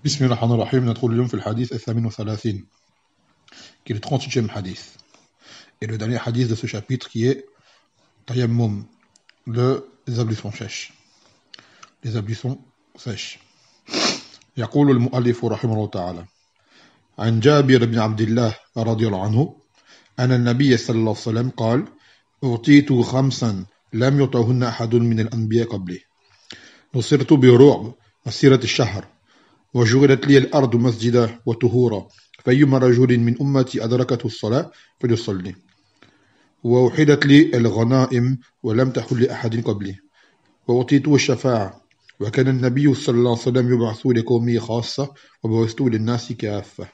بسم الله الرحمن الرحيم. ندخل اليوم في الحديث الثامن والثلاثين qui est le 38e hadith et le dernier hadith de ce chapitre qui est Tayammum, les ablutions sèches. Les ablutions sèches. يقول المؤلف رحمه الله تعالى عن جابر بن عبد الله رضي الله عنه أن النبي صلى الله عليه وسلم قال أعطيت خمسا لم يعطهن أحد من الأنبياء قبلي نصرت بالرعب مسيرة الشهر وجعلت لي الأرض مسجدا وطهورا فأيما رجل من أمتي أدركته الصلاة فليصلي وأحلت لي الغنائم ولم تحل لأحد قبلي وأعطيت الشفاعة وكان النبي صلى الله عليه وسلم يبعث لقومه خاصة وبعثت للناس كافة.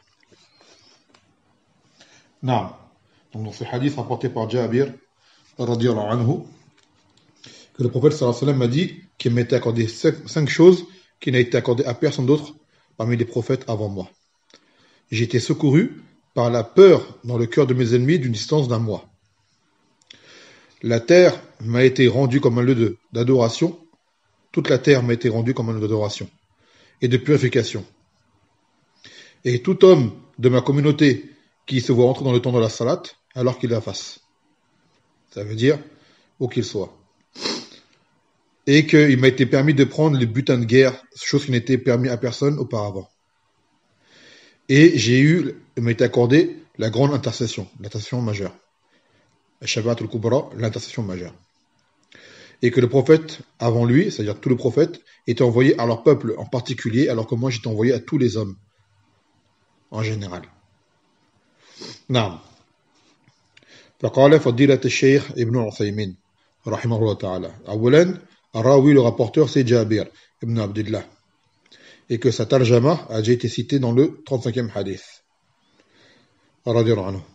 نعم. Donc dans ce hadith rapporté par Jabir radiyallahu anhu, que le prophète sallallahu alayhi wa sallam a dit qu'il m'était accordé cinq choses qui n'a été accordées à personne d'autre parmi les prophètes avant moi. J'ai été secouru par la peur dans le cœur de mes ennemis d'une distance d'un mois. La terre m'a été rendue comme un lieu d'adoration. Toute la terre m'a été rendue comme un lieu d'adoration et de purification. Et tout homme de ma communauté qui se voit entrer dans le temps de la salat, alors qu'il la fasse. Ça veut dire, où qu'il soit. Et qu'il m'a été permis de prendre les butins de guerre, chose qui n'était permis à personne auparavant. Et il m'a été accordé la grande intercession, l'intercession majeure. Shabat al-Kubra, l'intercession majeure. Et que le prophète avant lui, c'est-à-dire tous les prophètes, étaient envoyés à leur peuple en particulier, alors que moi j'étais envoyé à tous les hommes, en général. نعم. فقال فضيلة الشيخ ابن عثيمين رحمه الله تعالى أولا الراوي le rapporteur c'est Jabir ibn Abdullah et que sa tarjama a déjà été citée dans le 35e hadith رضي الله عنه.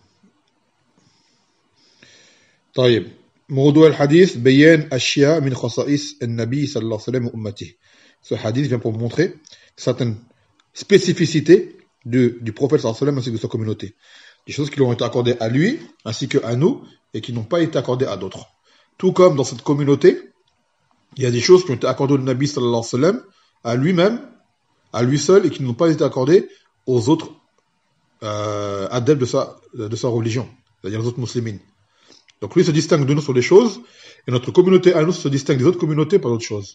طيب موضوع الحديث بيان أشياء من خصائص النبي صلى الله عليه وسلم وأمته. Ce hadith vient pour montrer certaines spécificités du prophète sallallahu alayhi wa sallam ainsi que de sa communauté. Des choses qui lui ont été accordées à lui ainsi qu'à nous et qui n'ont pas été accordées à d'autres. Tout comme dans cette communauté, il y a des choses qui ont été accordées au Nabi sallallahu alayhi wa sallam, à lui-même, à lui seul, et qui n'ont pas été accordées aux autres adeptes de sa religion, c'est-à-dire les autres musulmans. Donc lui se distingue de nous sur des choses, et notre communauté à nous se distingue des autres communautés par d'autres choses.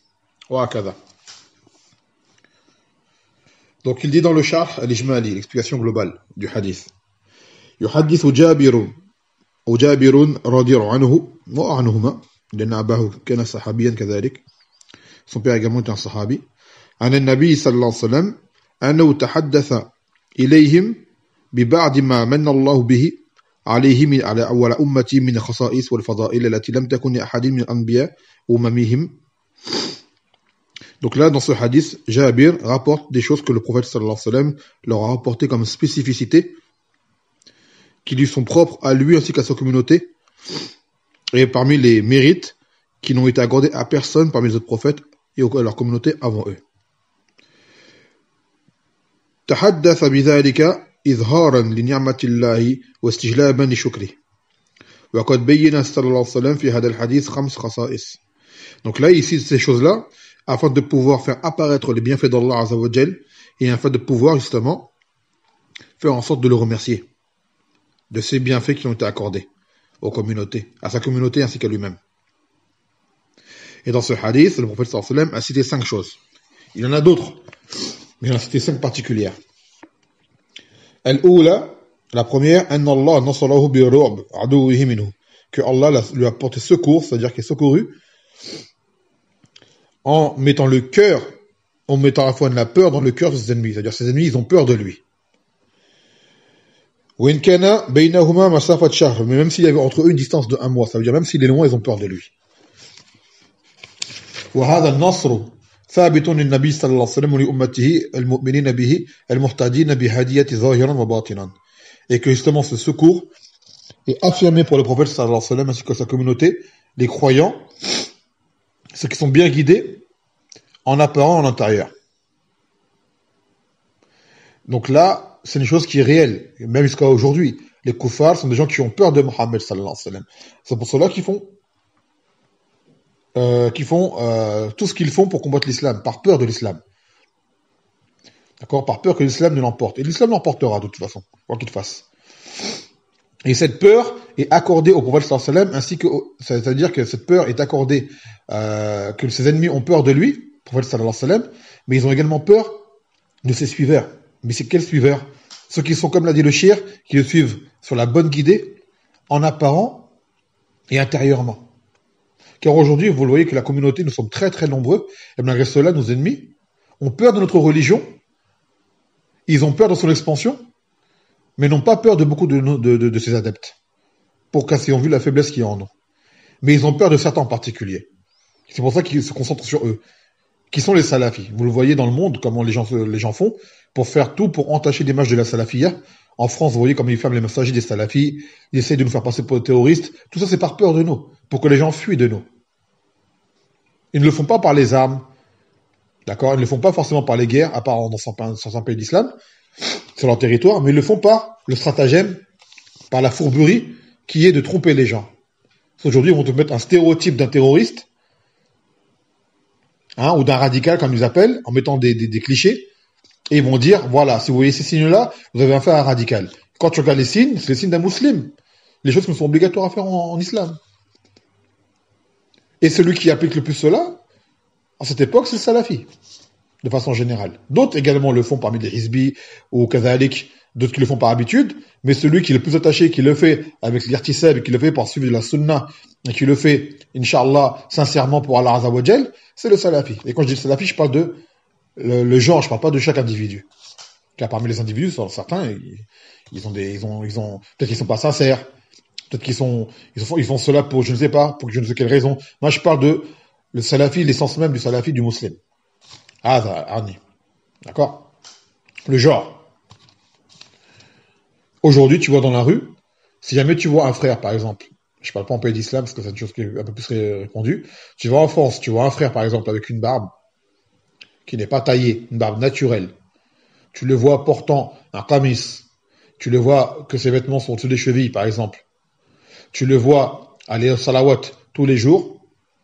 Donc il dit dans le Sharh al-Ijmali, l'explication globale du hadith. يحدث جابر رضي الله عنه وعنهما لأن أباه كان صحابيا كذلك. Son père également était un sahabi. عن النبي صلى الله عليه وسلم أنه تحدث إليهم ببعض ما من الله به عليهم على أول أمتي من الخصائص والفضائل التي لم تكن لأحد من الأنبياء أممهم. Donc là, dans ce hadith, Jabir rapporte des choses que le prophète sallallahu alayhi wa sallam leur a rapportées comme spécificité, qui lui sont propres à lui ainsi qu'à sa communauté, et parmi les mérites qui n'ont été accordés à personne parmi les autres prophètes et à leur communauté avant eux. تحدث بذلك إظهارا لنعمة الله واستجلابا لشكره وقد بين صلى الله عليه وسلم في هذا الحديث 5 خصائص. Donc là, ici, ces choses-là, afin de pouvoir faire apparaître les bienfaits d'Allah Azza wa Jal et afin de pouvoir justement faire en sorte de le remercier de ces bienfaits qui ont été accordés aux communautés, à sa communauté ainsi qu'à lui-même. Et dans ce hadith, le prophète sallallahu alayhi wa sallam a cité 5 choses. Il y en a d'autres, mais il en a cité 5 particulières. Al-Oula, la première, Anna Allah nasarahu bi ru'b aduwwihi minhu, que Allah lui a porté secours, c'est-à-dire qu'il est secouru en mettant à la fois de la peur dans le cœur de ses ennemis, c'est-à-dire ses ennemis, ils ont peur de lui. وإن كان بينهما مسافة شهر, mais même s'il y avait entre eux une distance de 1 mois, ça veut dire même s'il est loin, ils ont peur de lui. وهذا النصر ثابت للنبي صلى الله عليه وسلم ولأمته المؤمنين به المهتدين بهدية ظاهرا وباطنا. Et que justement ce secours est affirmé pour le prophète sallallahu alayhi wa sallam ainsi que sa communauté, les croyants, ceux qui sont bien guidés en apparent en intérieur. Donc là, c'est une chose qui est réelle, même jusqu'à aujourd'hui. Les kuffars sont des gens qui ont peur de Mohammed sallallahu alayhi wa sallam. C'est pour cela qu'ils font tout ce qu'ils font pour combattre l'islam, par peur de l'islam. D'accord? Par peur que l'islam ne l'emporte. Et l'islam l'emportera de toute façon, quoi qu'il fasse. Et cette peur est accordée au prophète sallallahu alayhi wa sallam, ainsi que, c'est-à-dire que cette peur est accordée, que ses ennemis ont peur de lui, prophète sallallahu alayhi wa sallam, mais ils ont également peur de ses suiveurs. Mais c'est quels suiveurs? Ceux qui sont, comme l'a dit le shir, qui le suivent sur la bonne guidée, en apparent et intérieurement. Car aujourd'hui, vous le voyez que la communauté, nous sommes très très nombreux, et malgré cela, nos ennemis ont peur de notre religion, ils ont peur de son expansion, mais n'ont pas peur de beaucoup de ses adeptes, pour qu'ils ont vu la faiblesse qu'il y a en nous. Mais ils ont peur de certains en particulier. C'est pour ça qu'ils se concentrent sur eux, qui sont les salafis. Vous le voyez dans le monde, comment les gens font, pour faire tout pour entacher l'image de la salafiyya. En France, vous voyez comment ils ferment les messages des salafis, ils essayent de nous faire passer pour des terroristes. Tout ça, c'est par peur de nous, pour que les gens fuient de nous. Ils ne le font pas par les armes, d'accord? Ils ne le font pas forcément par les guerres, à part dans certains pays d'islam, sur leur territoire, mais ils le font par le stratagème, par la fourberie, qui est de tromper les gens. Aujourd'hui, ils vont te mettre un stéréotype d'un terroriste, ou d'un radical, comme ils appellent, en mettant des clichés, et ils vont dire, voilà, si vous voyez ces signes-là, vous avez affaire à un radical. Quand tu regardes les signes, c'est les signes d'un musulman. Les choses qui sont obligatoires à faire en islam. Et celui qui applique le plus cela, à cette époque, c'est le salafi, de façon générale. D'autres également le font parmi les hizbis ou kazalik, d'autres qui le font par habitude, mais celui qui est le plus attaché, qui le fait avec l'irtisab, qui le fait par suivre la sunna, et qui le fait, inshallah, sincèrement pour Allah Azza wa Jal, c'est le salafi. Et quand je dis salafi, je parle de le genre, je parle pas de chaque individu. Car parmi les individus, certains, peut-être qu'ils sont pas sincères, peut-être ils font cela pour je ne sais pas, pour je ne sais quelle raison. Moi, je parle de le salafi, l'essence même du salafi, du musulman. Arni. D'accord? Le genre. Aujourd'hui, tu vois dans la rue, si jamais tu vois un frère, par exemple, je parle pas en pays d'islam, parce que c'est une chose qui est un peu plus répandue, tu vas en France, tu vois un frère, par exemple, avec une barbe, qui n'est pas taillée, une barbe naturelle, tu le vois portant un qamis, tu le vois que ses vêtements sont au-dessus des chevilles, par exemple, tu le vois aller au salawat tous les jours,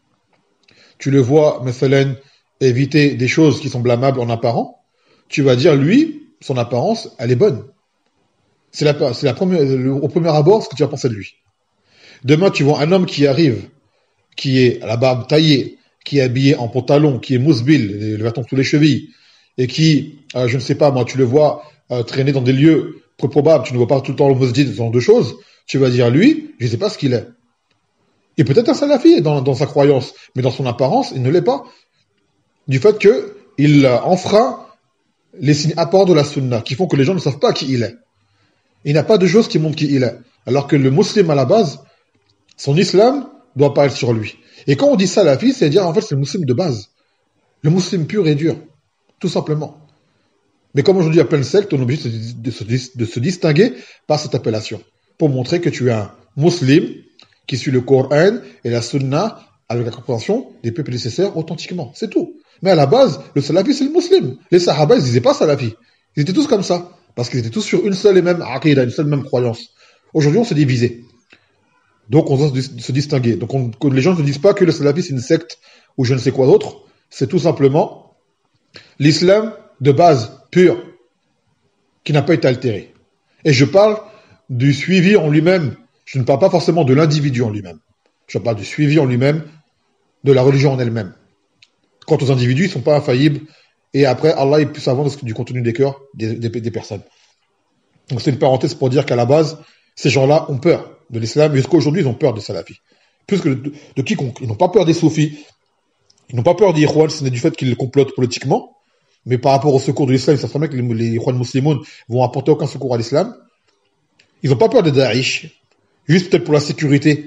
tu le vois, mathalan, éviter des choses qui sont blâmables en apparent, tu vas dire, lui, son apparence, elle est bonne. C'est la première, au premier abord, ce que tu vas penser de lui. Demain, tu vois un homme qui arrive, qui est à la barbe taillée, qui est habillé en pantalon, qui est mousbil, le vêtement sous les chevilles, et qui, je ne sais pas, moi, tu le vois traîner dans des lieux peu probables, tu ne vois pas tout le temps le masjid, ce genre de choses, tu vas dire, lui, je ne sais pas ce qu'il est. Il est peut-être un salafi dans sa croyance, mais dans son apparence, il ne l'est pas. Du fait qu'il enfreint les signes apparents de la sunna, qui font que les gens ne savent pas qui il est. Il n'a pas de choses qui montrent qui il est. Alors que le musulman, à la base, son islam doit pas être sur lui. Et quand on dit salafi, c'est dire en fait c'est le musulman de base. Le musulman pur et dur. Tout simplement. Mais comme aujourd'hui il y a plein de sectes, on est obligé de se distinguer par cette appellation. Pour montrer que tu es un musulman qui suit le Coran et la sunna avec la compréhension des peuples nécessaires authentiquement. C'est tout. Mais à la base, le salafi c'est le musulman. Les sahaba ils disaient pas salafi. Ils étaient tous comme ça. Parce qu'ils étaient tous sur une seule et même aqidah, une seule et même croyance. Aujourd'hui on s'est divisé. Donc on doit se distinguer. Donc que les gens ne disent pas que le salafi c'est une secte ou je ne sais quoi d'autre. C'est tout simplement l'islam de base pur qui n'a pas été altéré. Et je parle du suivi en lui-même. Je ne parle pas forcément de l'individu en lui-même. Je parle du suivi en lui-même, de la religion en elle-même. Quant aux individus, ils ne sont pas infaillibles. Et après, Allah est plus savant du contenu des cœurs des personnes. Donc c'est une parenthèse pour dire qu'à la base, ces gens-là ont peur de l'islam. Jusqu'à aujourd'hui, ils ont peur des salafis. Plus que de quiconque. Ils n'ont pas peur des soufis. Ils n'ont pas peur des Ikhwan, ce n'est du fait qu'ils complotent politiquement. Mais par rapport au secours de l'islam, ils savent très bien que les Ikhwan musulmans vont apporter aucun secours à l'islam. Ils n'ont pas peur de Daesh. Juste peut-être pour la sécurité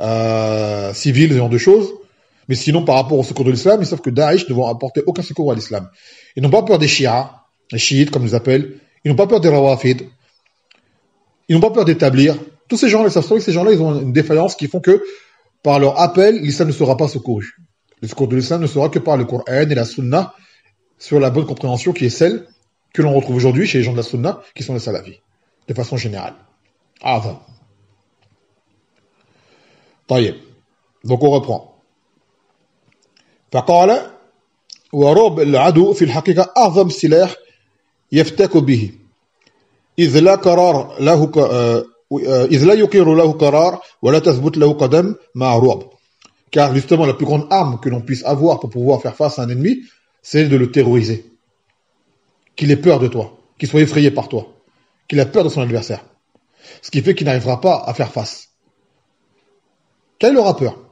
civile, ce genre de choses. Mais sinon, par rapport au secours de l'islam, ils savent que Daesh ne vont apporter aucun secours à l'islam. Ils n'ont pas peur des Shia, les chiites, comme ils les appellent. Ils n'ont pas peur des Rawafid. Ils n'ont pas peur d'établir. Tous ces gens-là, ils savent que ces gens-là, ils ont une défaillance qui font que, par leur appel, l'islam ne sera pas secouru. Le secours de l'islam ne sera que par le Coran et la Sunna, sur la bonne compréhension qui est celle que l'on retrouve aujourd'hui chez les gens de la Sunna, qui sont les salafis, de façon générale. طيب. Donc on reprend. فقال ورعب العدو في الحقيقة أعظم سلاح يفتك به إذ لا قرار له إذ لا يقر له قرار ولا تثبت له قدم مع رعب. Car justement, la plus grande arme que l'on puisse avoir pour pouvoir faire face à un ennemi, c'est de le terroriser. Qu'il ait peur de toi, qu'il soit effrayé par toi, qu'il ait peur de son adversaire. Ce qui fait qu'il n'arrivera pas à faire face. Car il aura peur.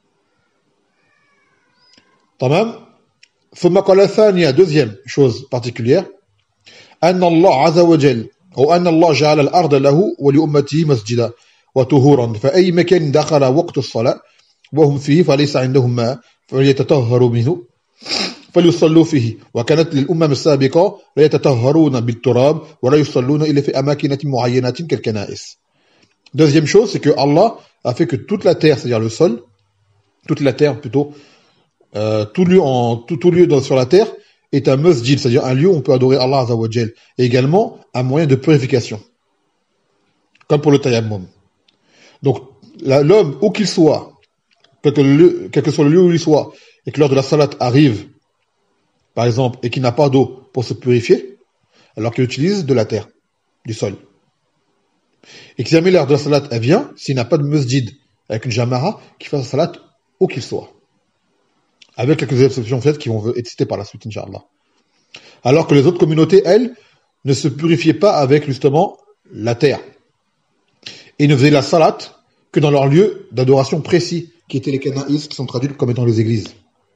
Tamam. ثم قال ثانية, deuxième chose particulière, أن الله عز وجل أو أن الله جعل الأرض له ولأمته مسجدا وطهورا فأي مكان دخل وقت الصلاة وهم فيه فليس عندهم ماء فليتطهروا منه فليصلوا فيه وكانت للأمم السابقة لا يتطهرون بالتراب ولا يصلون إلا في أماكن معينة كالكنائس. Deuxième chose, c'est que Allah a fait que toute la terre, c'est-à-dire le sol, toute la terre plutôt, tout lieu sur la terre est un masjid, c'est-à-dire un lieu où on peut adorer Allah Azza wa Jal, et également un moyen de purification, comme pour le tayammum. Donc l'homme, où qu'il soit, quel que soit le lieu où il soit, et que l'heure de la salat arrive, par exemple, et qu'il n'a pas d'eau pour se purifier, alors qu'il utilise de la terre, du sol. Et que si jamais l'heure de la salat elle vient, s'il n'a pas de masjid avec une jamara, qu'il fasse la salat où qu'il soit. Avec quelques exceptions faites qui vont être citées par la suite, Inch'Allah. Alors que les autres communautés, elles, ne se purifiaient pas avec justement la terre. Et ne faisaient la salat que dans leur lieu d'adoration précis, qui étaient les Canaïs, qui sont traduits comme étant les églises.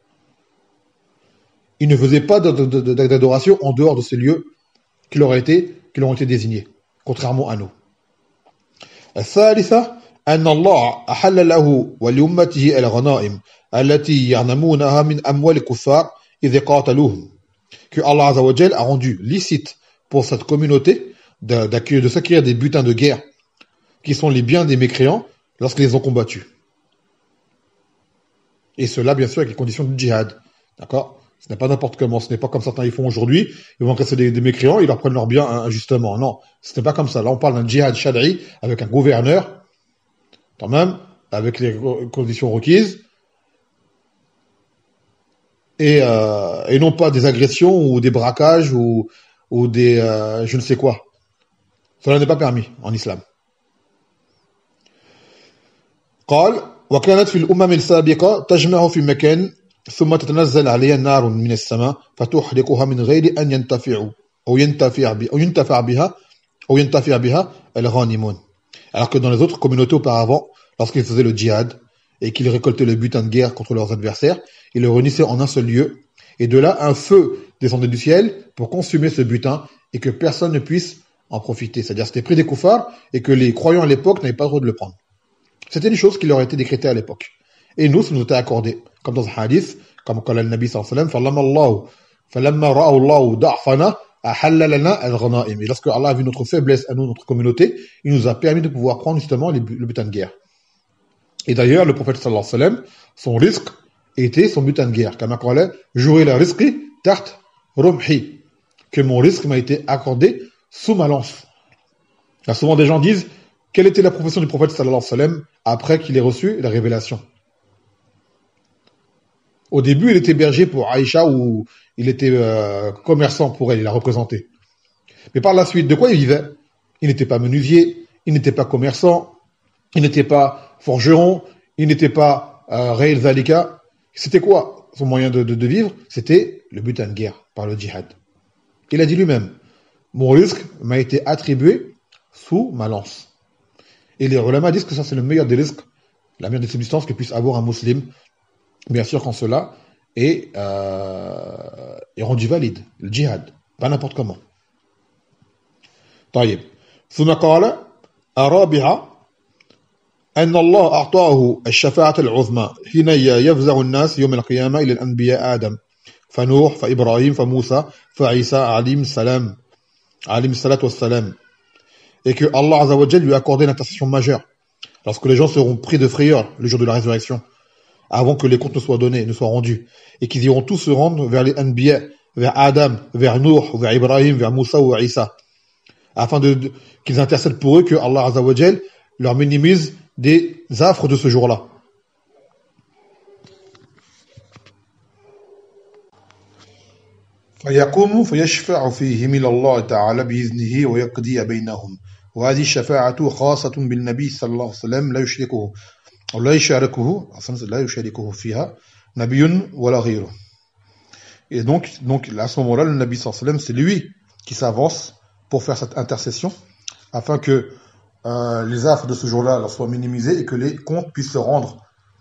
Ils ne faisaient pas d'adoration en dehors de ces lieux qui leur ont été désignés, contrairement à nous. الثالثة أن الله أحل له ولأمته الغنائم التي يغنمونها من أموال الكفار إذ قاتلوهم. Que Allah Azza wa Jal a rendu licite pour cette communauté de s'acquérir des butins de guerre qui sont les biens des mécréants lorsqu'ils les ont combattus. Et cela, bien sûr, avec les conditions du djihad. D'accord? Ce n'est pas n'importe comment, ce n'est pas comme certains ils font aujourd'hui, ils vont casser des mécréants, ils leur prennent leurs biens injustement. Non, ce n'est pas comme ça. Là, on parle d'un djihad shad'i avec un gouverneur, quand même, avec les conditions requises, et non pas des agressions ou des braquages ou des je ne sais quoi. Cela n'est pas permis en islam. قال وكانت في الأمم السابقة تجمع في مكان ثم تتنزل عليها نار من السماء فتحرقها من غير أن ينتفعوا أو ينتفع بها الغانمون. Alors que dans les autres communautés auparavant, lorsqu'ils faisaient le djihad et qu'ils récoltaient le butin de guerre contre leurs adversaires, ils le réunissaient en un seul lieu, et de là un feu descendait du ciel pour consumer ce butin et que personne ne puisse en profiter. C'est-à-dire c'était pris des koufars et que les croyants à l'époque n'avaient pas le droit de le prendre. C'était une chose qui leur a été décrétée à l'époque. Et nous, ça nous était accordé. Comme dans un hadith, comme قال النبي صلى الله عليه وسلم فلما رأوا الله ضعفنا أحل لنا الغنائم. Et lorsque Allah a vu notre faiblesse à nous, notre communauté, il nous a permis de pouvoir prendre justement le butin de guerre. Et d'ailleurs, le prophète sallallahu alayhi wa sallam, son risque était son butin de guerre. Comme il dit, j'aurai le risque taht rumhi, que mon risque m'a été accordé sous ma lance. Là, souvent des gens disent, quelle était la profession du prophète sallallahu alayhi wa sallam après qu'il ait reçu la révélation? Au début, il était berger pour Aïcha ou il était commerçant pour elle, il l'a représenté. Mais par la suite, de quoi il vivait? Il n'était pas menuisier, il n'était pas commerçant, il n'était pas forgeron, il n'était pas Ra'il Zalika. C'était quoi son moyen de vivre? C'était le butin de guerre par le djihad. Il a dit lui-même, mon risque m'a été attribué sous ma lance. Et les ulama disent que ça c'est le meilleur des risques, la meilleure des subsistances que puisse avoir un musulman, bien sûr quand cela est rendu valide, le djihad, pas n'importe comment. طيب ثم قال الرابعة أن الله أعطاه الشفاعة العظمى حين يفزع الناس يوم القيامة إلى الأنبياء آدم فنوح فإبراهيم فموسى فعيسى عليهم الصلاة والسلام. Et que Allah Azza wa Jal lui a accordé une intercession majeure lorsque les gens seront pris de frayeur le jour de la résurrection, avant que les comptes ne soient donnés, ne soient rendus, et qu'ils iront tous se rendre vers les Anbiya, vers Adam, vers Nuh, vers Ibrahim, vers Moussa ou Isa, afin qu'ils intercèdent pour eux, que Allah Azza wa Jal leur minimise des affres de ce jour-là. فيقوم فيشفع فيهم إلى الله تعالى بإذنه ويقضي بينهم وهذه الشفاعة خاصة بالنبي صلى الله عليه وسلم لا يشاركه فيها نبي ولا غيره. Et donc à ce moment-là, le Nabi sallallahu alayhi wa sallam, c'est lui qui s'avance pour faire cette intercession afin que les affres de ce jour-là leur soient minimisés et que les comptes puissent se rendre.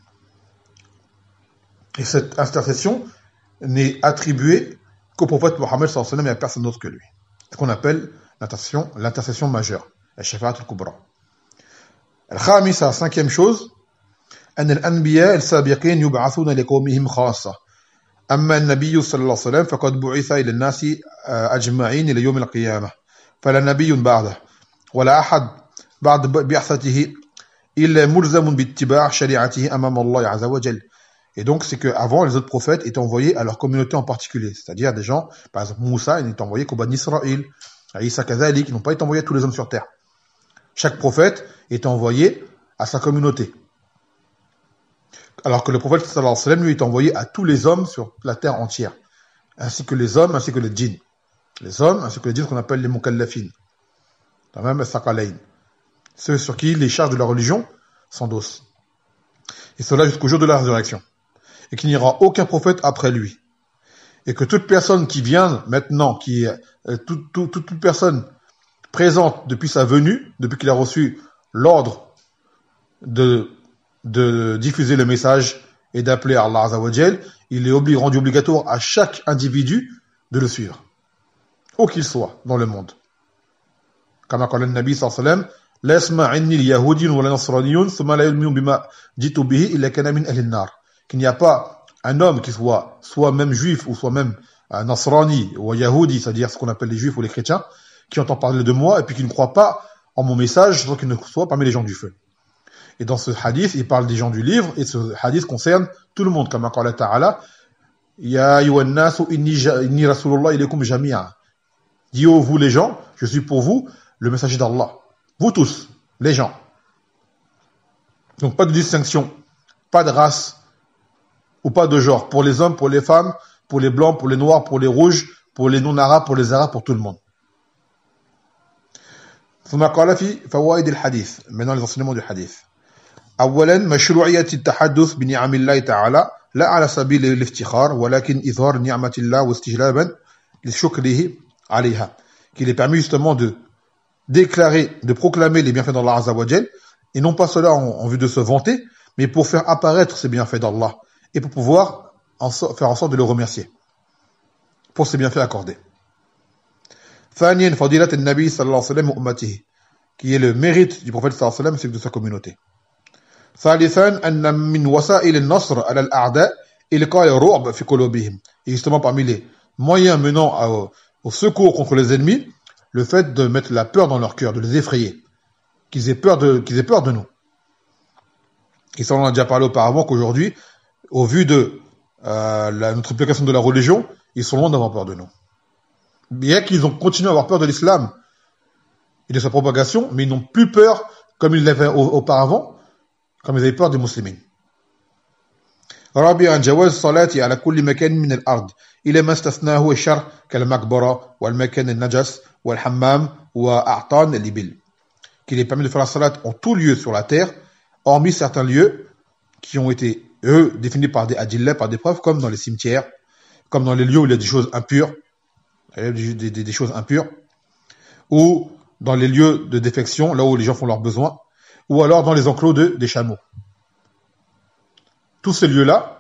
Et cette intercession n'est attribuée qu'au prophète Mohammed sallallahu alayhi wa sallam et à personne d'autre que lui. Ce qu'on appelle l'intercession majeure, la shafa'at al-kubra. Al-khamisa, cinquième chose, أن الأنبياء السابقين يبعثون لقومهم خاصة. أما النبي صلى الله عليه وسلم فقد بعث إلى الناس أجمعين إلى يوم القيامة فلا نبي بعده ولا أحد بعد بعثته إلا ملزم باتباع شريعته أمام الله عز وجل. Et donc, c'est qu'avant, les autres prophètes étaient envoyés à leur communauté en particulier. C'est-à-dire des gens, par exemple, Moussa, il n'est envoyé qu'au Bani Israël. Isa Kazalik, ils n'ont pas été envoyés à tous les hommes sur terre. Chaque prophète est envoyé à sa communauté. Alors que le prophète sallallahu alayhi wa sallam, lui, est envoyé à tous les hommes sur la terre entière. Ainsi que les hommes, ainsi que les djinns. Les hommes, ainsi que les djinns qu'on appelle les mukallafin. Même les thaqalayn. Ceux sur qui les charges de la religion s'endossent. Et cela jusqu'au jour de la résurrection. Et qu'il n'y aura aucun prophète après lui. Et que toute personne qui vient maintenant, toute personne présente depuis sa venue, depuis qu'il a reçu l'ordre de diffuser le message et d'appeler Allah Azza wa Jal, il est rendu obligatoire à chaque individu de le suivre. Où qu'il soit dans le monde. Comme a dit le Nabi sallallahu alayhi wa sallam, لا يسمع عني اليهودي ولا نصراني ثم لا يؤمن بما جئت به إلا كان من أهل النار. Qu'il n'y a pas un homme qui soit même juif ou soit même un nasrani ou un yahoudi, c'est-à-dire ce qu'on appelle les juifs ou les chrétiens, qui entend parler de moi et puis qui ne croit pas en mon message, sans qu'il ne soit parmi les gens du feu. Et dans ce hadith, il parle des gens du livre et ce hadith concerne tout le monde, comme Allah Ta'ala, Ya ayyuhan nasu inni rasulullah ilaykum jami'a. Dis ô vous les gens, je suis pour vous le messager d'Allah. Vous tous, les gens. Donc pas de distinction, pas de race ou pas de genre, pour les hommes, pour les femmes, pour les blancs, pour les noirs, pour les rouges, pour les non-arabes, pour les arabes, pour tout le monde. ثم قال في فوائد الحديث. Maintenant les enseignements du hadith. أولا مشروعية التحدث بنعم الله تعالى لا على سبيل الافتخار ولكن إظهار نعمة الله واستجلابا لشكره عليها. Qu'il est permis justement de déclarer, de proclamer les bienfaits d'Allah Azza wa Jal, et non pas cela en vue de se vanter, mais pour faire apparaître ces bienfaits d'Allah, et pour pouvoir faire en sorte de le remercier, pour ces bienfaits accordés. ثانيا فضيلة النبي صلى الله عليه وسلم وأمته, qui est le mérite du prophète صلى الله عليه وسلم, c'est de sa communauté. ثالثا أن من وسائل النصر على الأعداء إلقاء الرعب في قلوبهم. Et justement parmi les moyens menant au secours contre les ennemis, le fait de mettre la peur dans leur cœur, de les effrayer, qu'ils aient peur de nous. Et ça, on en a déjà parlé auparavant, qu'aujourd'hui, au vu de notre application de la religion, ils sont loin d'avoir peur de nous. Bien qu'ils ont continué à avoir peur de l'islam et de sa propagation, mais ils n'ont plus peur comme ils l'avaient auparavant, comme ils avaient peur des musulmans. رابعا جواز الصلاة على كل مكان من الأرض إلى ما استثناه الشرع كالمقبرة والمكان النجس والحمام وأعطان الإبل. Qu'il est permis de faire la salat en tout lieu sur la terre, hormis certains lieux qui ont été, eux, définis par des adillahs, par des preuves, comme dans les cimetières, comme dans les lieux où il y a des choses impures, des choses impures, ou dans les lieux de défection, là où les gens font leurs besoins, ou alors dans les enclos des chameaux. Tous ces lieux-là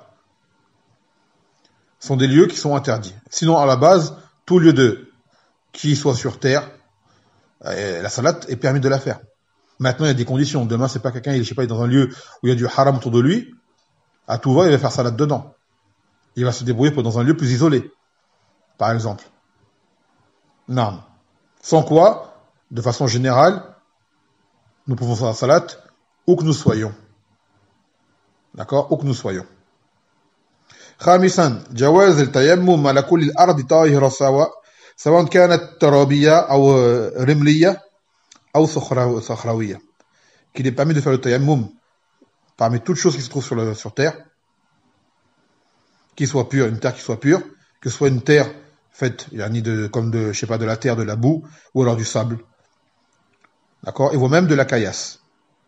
sont des lieux qui sont interdits. Sinon, à la base, tout lieu qui soit sur terre, la salat est permis de la faire. Maintenant, il y a des conditions. Demain, c'est pas quelqu'un, il est dans un lieu où il y a du haram autour de lui, à tout va, il va faire salat dedans. Il va se débrouiller pour dans un lieu plus isolé, par exemple. Non. Sans quoi, de façon générale, nous pouvons faire la salat où que nous soyons. D'accord, où que nous soyons. خامسا جواز التيمم على كل الأرض طاهرة سواء كانت ترابية أو رملية أو صخروية. Qu'il est permis de faire le tayammum parmi toutes choses qui se trouvent sur terre, qui soit pure, une terre qui soit pure, que ce soit une terre faites comme de, je sais pas, de la terre, de la boue, ou alors du sable. D'accord? Et voire même de la caillasse.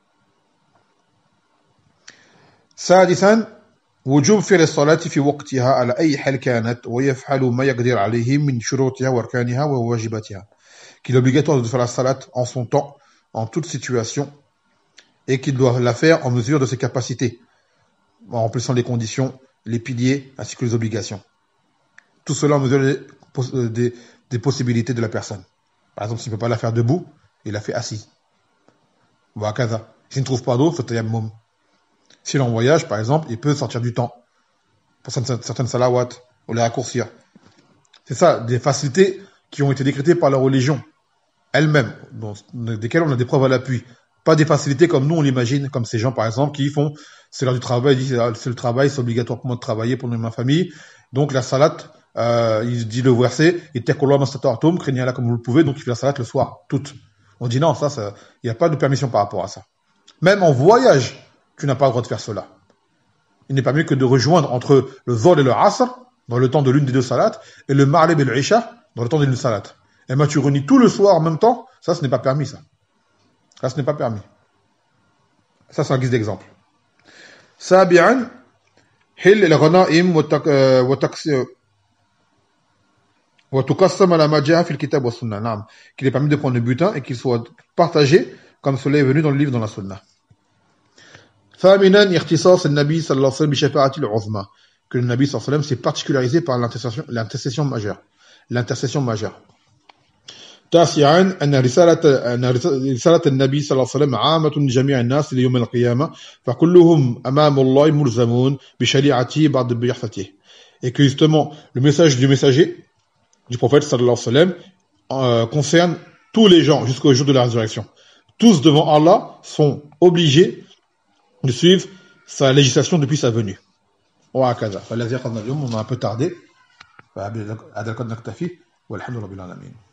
سادسا وجوب فعل الصلاة في وقتها على أي حال كانت ويفعل ما يقدر عليه من شروطها وأركانها وواجباتها. Qu'il est obligatoire de faire la salat en son temps, en toute situation, et qu'il doit la faire en mesure de ses capacités, en remplissant les conditions, les piliers, ainsi que les obligations. Tout cela en mesure des possibilités de la personne. Par exemple, s'il ne peut pas la faire debout, il la fait assis. Ou à kaza. S'il ne trouve pas d'eau, il faut tayammum. S'il est en voyage, par exemple, il peut sortir du temps pour certaines salawats, ou les raccourcir. C'est ça, des facilités qui ont été décrétées par la religion elle-même, desquelles on a des preuves à l'appui. Pas des facilités comme nous on l'imagine, comme ces gens par exemple qui font, c'est l'heure du travail, ils disent c'est le travail, c'est obligatoire pour moi de travailler pour ma famille. Donc la salat, il dit le verset, et tekullah mastata'tum, craignez Allah comme vous le pouvez, donc il fait la salat le soir, toute. On dit non, ça, il n'y a pas de permission par rapport à ça. Même en voyage, tu n'as pas le droit de faire cela. Il n'est pas mieux que de rejoindre entre le Zohr et le Asr, dans le temps de l'une des deux salats, et le Ma'rib et le Isha, dans le temps d'une salat. Et moi, tu réunis tout le soir en même temps, ça, ce n'est pas permis, ça. Ça, ce n'est pas permis. Ça, c'est un guise d'exemple. Sabi'an, hil al-ghanaim wa tuqassam ala ma ja'a fil kitab wa sunnah. Naam. Qu'il est permis de prendre le butin et qu'il soit partagé comme cela est venu dans le livre, dans la sunna. ثامنا اختصاص النبي صلى الله عليه وسلم بشفاعة العظمى. Que le Nabi صلى الله عليه وسلم s'est particularisé par l'intercession majeure. L'intercession majeure. تاسعا أن رسالة النبي صلى الله عليه وسلم عامة لجميع الناس ليوم القيامة فكلهم أمام الله ملزمون بشريعته بعد بعثته. Et que justement le message du messager du prophète sallallahu alayhi wa sallam concerne tous les gens jusqu'au jour de la résurrection. Tous devant Allah sont obligés de suivre sa législation depuis sa venue. وهكذا. فالذي قد اليوم on a un peu tardé. فهذا القدر نكتفي والحمد لله رب العالمين.